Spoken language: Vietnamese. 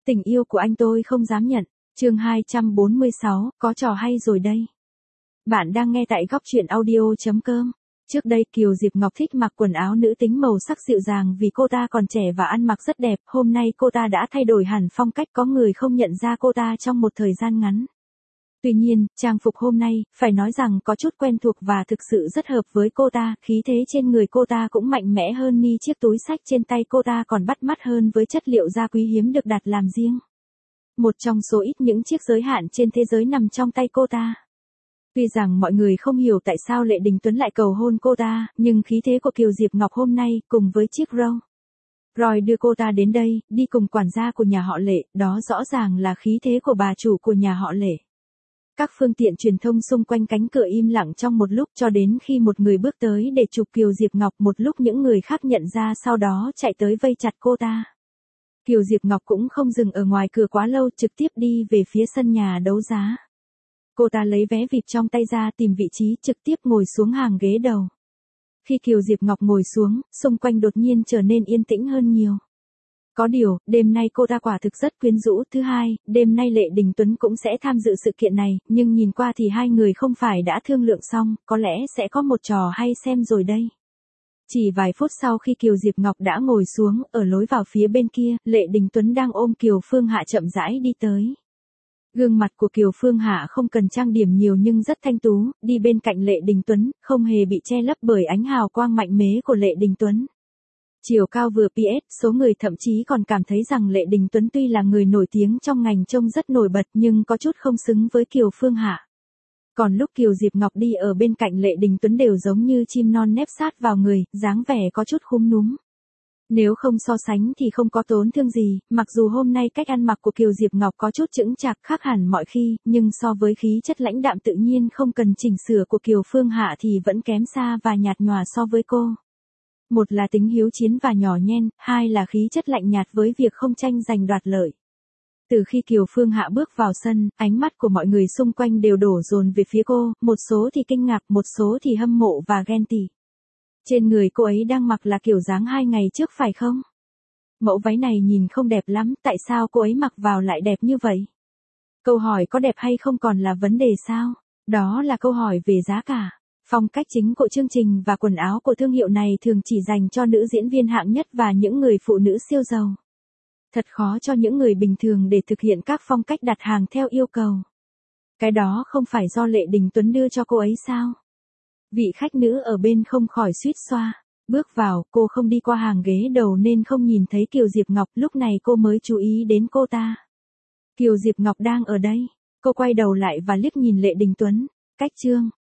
Tình yêu của anh tôi không dám nhận. Chương 246, có trò hay rồi đây. Bạn đang nghe tại góc truyện audio.com. Trước đây Kiều Diệp Ngọc thích mặc quần áo nữ tính màu sắc dịu dàng vì cô ta còn trẻ và ăn mặc rất đẹp. Hôm nay cô ta đã thay đổi hẳn phong cách, có người không nhận ra cô ta trong một thời gian ngắn. Tuy nhiên, trang phục hôm nay, phải nói rằng có chút quen thuộc và thực sự rất hợp với cô ta. Khí thế trên người cô ta cũng mạnh mẽ hơn, ni chiếc túi xách trên tay cô ta còn bắt mắt hơn với chất liệu da quý hiếm được đặt làm riêng. Một trong số ít những chiếc giới hạn trên thế giới nằm trong tay cô ta. Tuy rằng mọi người không hiểu tại sao Lệ Đình Tuấn lại cầu hôn cô ta, nhưng khí thế của Kiều Diệp Ngọc hôm nay, cùng với chiếc Rolls Royce đưa cô ta đến đây, đi cùng quản gia của nhà họ Lệ, đó rõ ràng là khí thế của bà chủ của nhà họ Lệ. Các phương tiện truyền thông xung quanh cánh cửa im lặng trong một lúc, cho đến khi một người bước tới để chụp Kiều Diệp Ngọc, một lúc những người khác nhận ra, sau đó chạy tới vây chặt cô ta. Kiều Diệp Ngọc cũng không dừng ở ngoài cửa quá lâu, trực tiếp đi về phía sân nhà đấu giá. Cô ta lấy vé VIP trong tay ra, tìm vị trí, trực tiếp ngồi xuống hàng ghế đầu. Khi Kiều Diệp Ngọc ngồi xuống, xung quanh đột nhiên trở nên yên tĩnh hơn nhiều. Có điều, đêm nay cô ta quả thực rất quyến rũ. Thứ hai, đêm nay Lệ Đình Tuấn cũng sẽ tham dự sự kiện này, nhưng nhìn qua thì hai người không phải đã thương lượng xong, có lẽ sẽ có một trò hay xem rồi đây. Chỉ vài phút sau khi Kiều Diệp Ngọc đã ngồi xuống, ở lối vào phía bên kia, Lệ Đình Tuấn đang ôm Kiều Phương Hạ chậm rãi đi tới. Gương mặt của Kiều Phương Hạ không cần trang điểm nhiều nhưng rất thanh tú, đi bên cạnh Lệ Đình Tuấn, không hề bị che lấp bởi ánh hào quang mạnh mẽ của Lệ Đình Tuấn. Chiều cao vừa PS, số người thậm chí còn cảm thấy rằng Lệ Đình Tuấn tuy là người nổi tiếng trong ngành trông rất nổi bật nhưng có chút không xứng với Kiều Phương Hạ. Còn lúc Kiều Diệp Ngọc đi ở bên cạnh Lệ Đình Tuấn đều giống như chim non nép sát vào người, dáng vẻ có chút khúm núm. Nếu không so sánh thì không có tổn thương gì, mặc dù hôm nay cách ăn mặc của Kiều Diệp Ngọc có chút chững chạc khác hẳn mọi khi, nhưng so với khí chất lãnh đạm tự nhiên không cần chỉnh sửa của Kiều Phương Hạ thì vẫn kém xa và nhạt nhòa so với cô. Một là tính hiếu chiến và nhỏ nhen, hai là khí chất lạnh nhạt với việc không tranh giành đoạt lợi. Từ khi Kiều Phương Hạ bước vào sân, ánh mắt của mọi người xung quanh đều đổ dồn về phía cô, một số thì kinh ngạc, một số thì hâm mộ và ghen tị. Trên người cô ấy đang mặc là kiểu dáng 2 ngày trước phải không? Mẫu váy này nhìn không đẹp lắm, tại sao cô ấy mặc vào lại đẹp như vậy? Câu hỏi có đẹp hay không còn là vấn đề sao? Đó là câu hỏi về giá cả. Phong cách chính của chương trình và quần áo của thương hiệu này thường chỉ dành cho nữ diễn viên hạng nhất và những người phụ nữ siêu giàu. Thật khó cho những người bình thường để thực hiện các phong cách đặt hàng theo yêu cầu. Cái đó không phải do Lệ Đình Tuấn đưa cho cô ấy sao? Vị khách nữ ở bên không khỏi suýt xoa. Bước vào, cô không đi qua hàng ghế đầu nên không nhìn thấy Kiều Diệp Ngọc, lúc này cô mới chú ý đến cô ta. Kiều Diệp Ngọc đang ở đây. Cô quay đầu lại và liếc nhìn Lệ Đình Tuấn. Cách chương